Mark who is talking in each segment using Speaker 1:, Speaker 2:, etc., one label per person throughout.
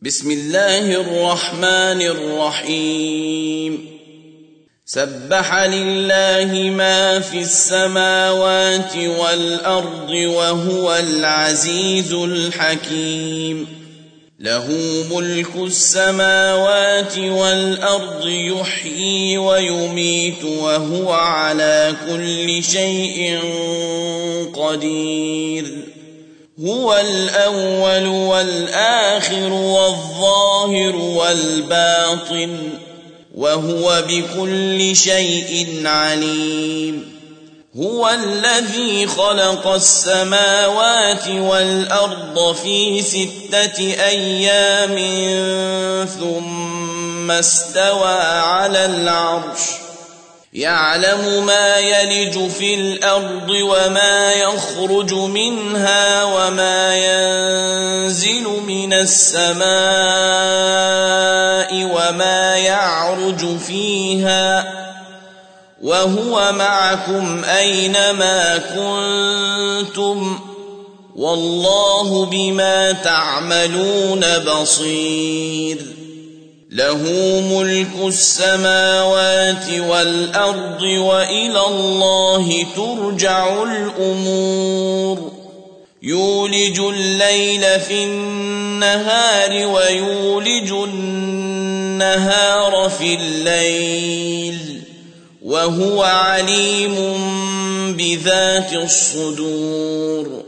Speaker 1: بسم الله الرحمن الرحيم سبح لله ما في السماوات والأرض وهو العزيز الحكيم له ملك السماوات والأرض يحيي ويميت وهو على كل شيء قدير هو الأول والآخر والظاهر والباطن وهو بكل شيء عليم هو الذي خلق السماوات والأرض في 6 أيام ثم استوى على العرش يعلم ما يلج في الأرض وما يخرج منها وما ينزل من السماء وما يعرج فيها وهو معكم أينما كنتم والله بما تعملون بصير له ملك السماوات والأرض وإلى الله ترجع الأمور يولج الليل في النهار ويولج النهار في الليل وهو عليم بذات الصدور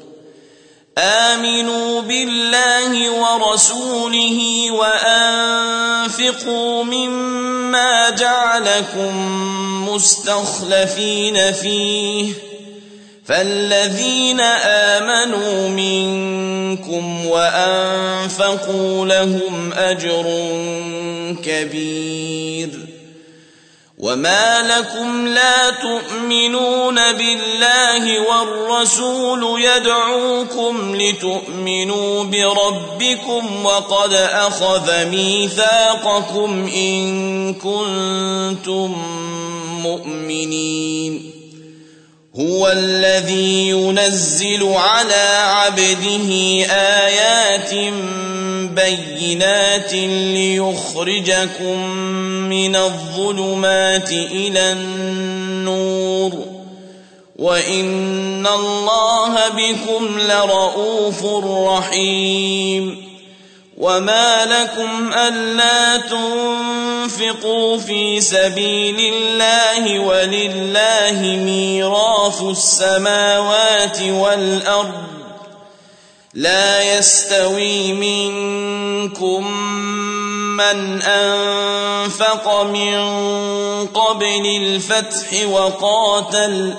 Speaker 1: آمنوا بالله ورسوله وأنفقوا مما جعلكم مستخلفين فيه فالذين آمنوا منكم وأنفقوا لهم أجر كبير وما لكم لا تؤمنون بالله والرسول يدعوكم لتؤمنوا بربكم وقد أخذ ميثاقكم إن كنتم مؤمنين هو الذي ينزل على عبده آيات بينات ليخرجكم من الظلمات إلى النور وإن الله بكم لرؤوف رحيم وما لكم ألا تنفقوا في سبيل الله ولله ميراث السماوات والأرض لا يستوي منكم من أنفق من قبل الفتح وقاتل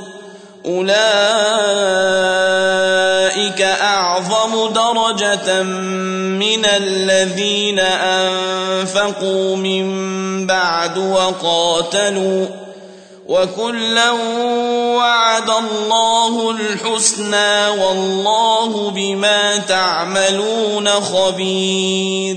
Speaker 1: أولئك أعظم درجة من الذين أنفقوا من بعد وقاتلوا وكلا وعد الله الحسنى والله بما تعملون خبير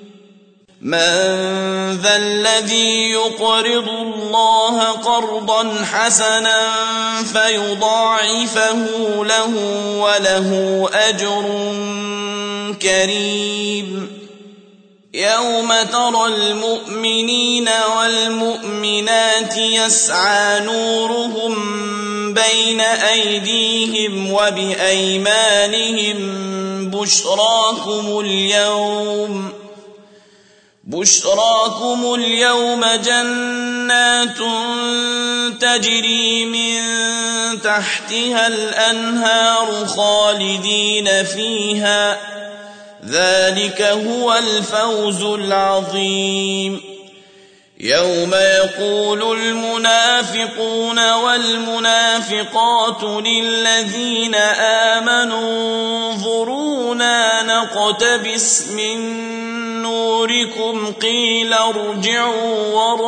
Speaker 1: من ذا الذي يقرض الله قرضا حسنا فيضاعفه له وله أجر كريم يوم ترى المؤمنين والمؤمنات يسعى نورهم بين أيديهم وبأيمانهم بشراكم اليوم جنات تجري من تحتها الأنهار خالدين فيها ذلك هو الفوز العظيم يوم يقول المنافقون والمنافقات للذين آمنوا انظرونا نقتبس من نوركم قيل ارجعوا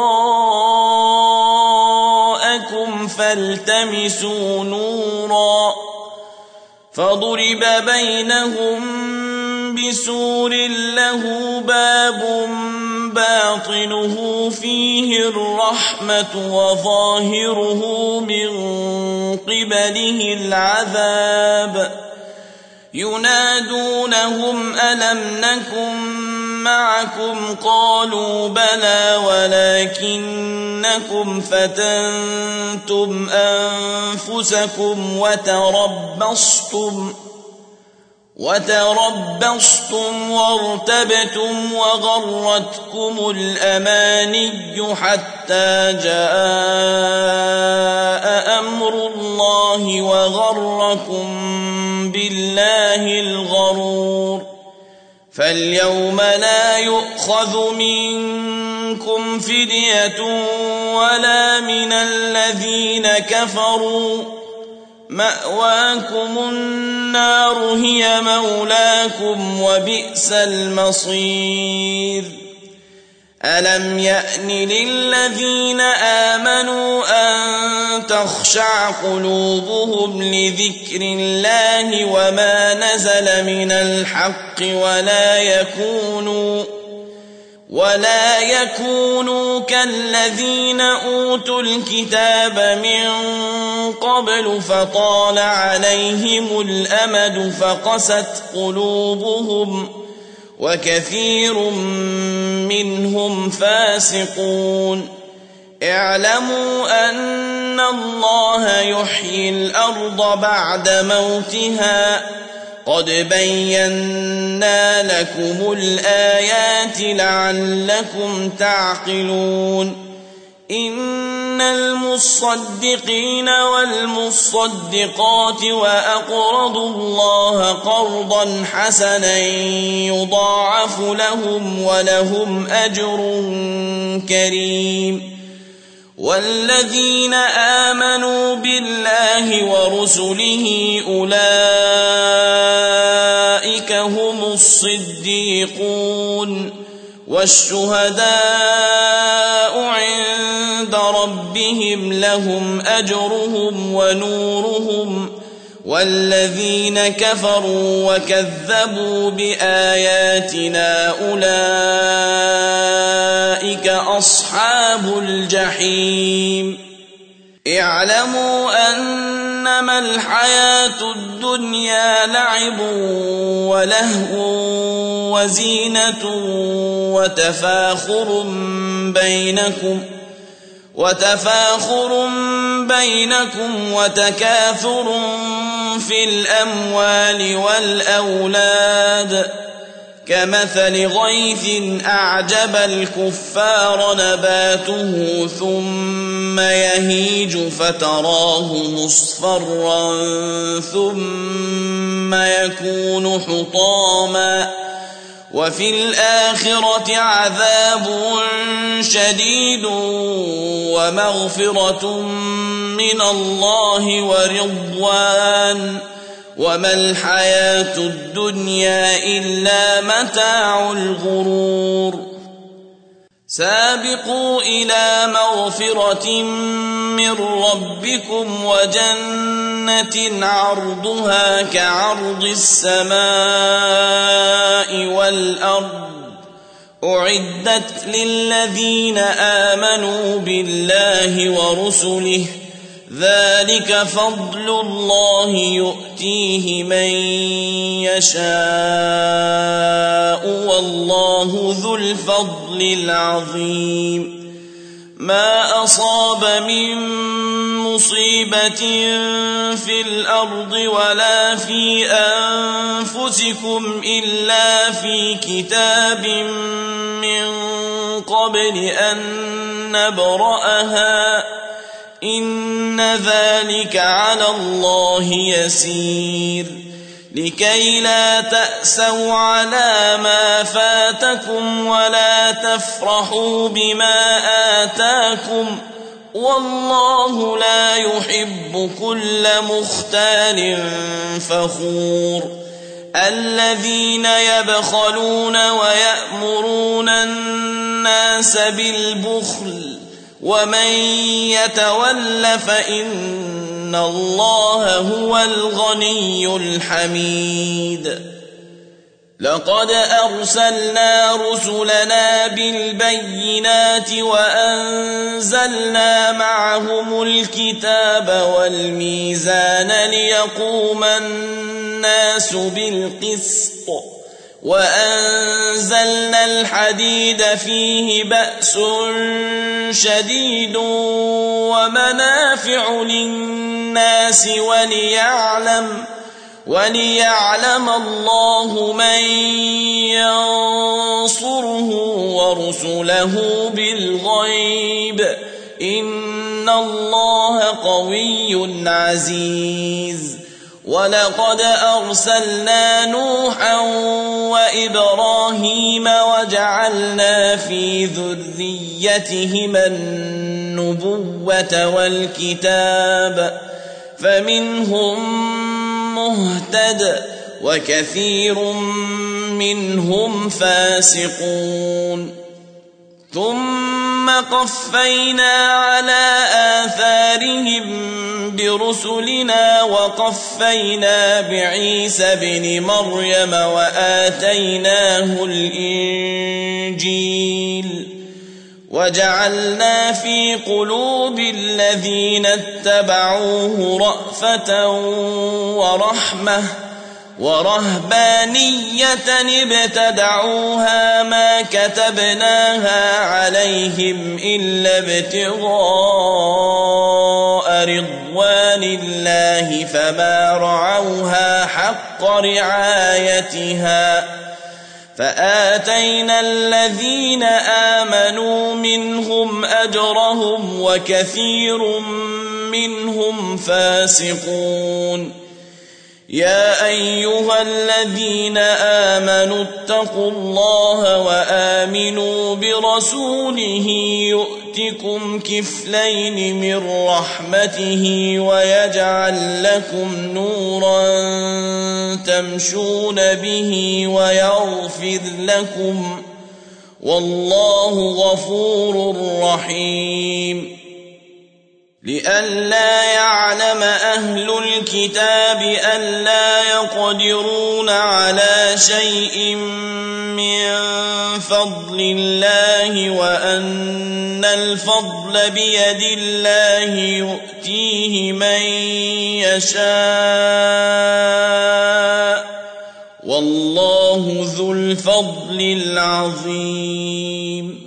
Speaker 1: وراءكم فالتمسوا نورا فضرب بينهم بسور له باب باطنه فيه الرحمة وظاهره من قبله العذاب ينادونهم ألم نكن معكم قالوا بلى ولكنكم فتنتم أنفسكم وتربصتم وارتبتم وغرتكم الأماني حتى جاء أمر الله وغركم بالله الغرور فاليوم لا يؤخذ منكم فدية ولا من الذين كفروا مأواكم النار هي مولاكم وبئس المصير ألم يأن للذين آمنوا أن تخشع قلوبهم لذكر الله وما نزل من الحق ولا يكونوا كالذين أوتوا الكتاب من قبل فطال عليهم الأمد فقست قلوبهم وكثير منهم فاسقون اعلموا أن الله يحيي الأرض بعد موتها قد بينا لكم الآيات لعلكم تعقلون إن المصدقين والمصدقات وأقرضوا الله قرضا حسنا يضاعف لهم ولهم أجر كريم والذين آمنوا بالله ورسله أولئك هم الصديقون والشهداء عند ربهم لهم أجرهم ونورهم والذين كفروا وكذبوا بآياتنا أولئك أصحاب الجحيم اعلموا أنما الحياة الدنيا لعب ولهو وزينة وتفاخر بينكم وتكاثر في الأموال والأولاد كمثل غيث أعجب الكفار نباته ثم يهيج فتراه مصفرا ثم يكون حطاما وفي الآخرة عذاب شديد ومغفرة من الله ورضوان وما الحياة الدنيا إلا متاع الغرور سابقوا إلى مغفرة من ربكم وجنة عرضها كعرض السماء والأرض أعدت للذين آمنوا بالله ورسله ذلك فضل الله يؤتيه من يشاء والله ذو الفضل العظيم ما أصاب من مصيبة في الأرض ولا في أنفسكم إلا في كتاب من قبل أن نبرأها إن ذلك على الله يسير لكي لا تأسوا على ما فاتكم ولا تفرحوا بما آتاكم والله لا يحب كل مختال فخور الذين يبخلون ويأمرون الناس بالبخل ومن يتول فإن الله هو الغني الحميد لقد أرسلنا رسلنا بالبينات وأنزلنا معهم الكتاب والميزان ليقوم الناس بالقسط وأنزلنا الحديد فيه بأس شديد ومنافع للناس وليعلم الله من ينصره ورسله بالغيب إن الله قوي عزيز. ولقد أرسلنا نوحا وإبراهيم وجعلنا في ذريتهما النبوة والكتاب فمنهم مهتد وكثير منهم فاسقون. ثم قفينا على آثارهم برسلنا وقفينا بعيسى بن مريم وآتيناه الإنجيل وجعلنا في قلوب الذين اتبعوه رأفة ورحمة ورهبانية ابتدعوها ما كتبناها عليهم إلا ابتغاء رضوان الله فما رعوها حق رعايتها فآتينا الذين آمنوا منهم أجرهم وكثير منهم فاسقون. يا أيها الذين آمنوا اتقوا الله وآمنوا برسوله يؤتكم كفلين من رحمته ويجعل لكم نورا تمشون به ويغفر لكم والله غفور رحيم. لئلا يعلم أهل الكتاب ألا يقدرون على شيء من فضل الله وأن الفضل بيد الله يؤتيه من يشاء والله ذو الفضل العظيم.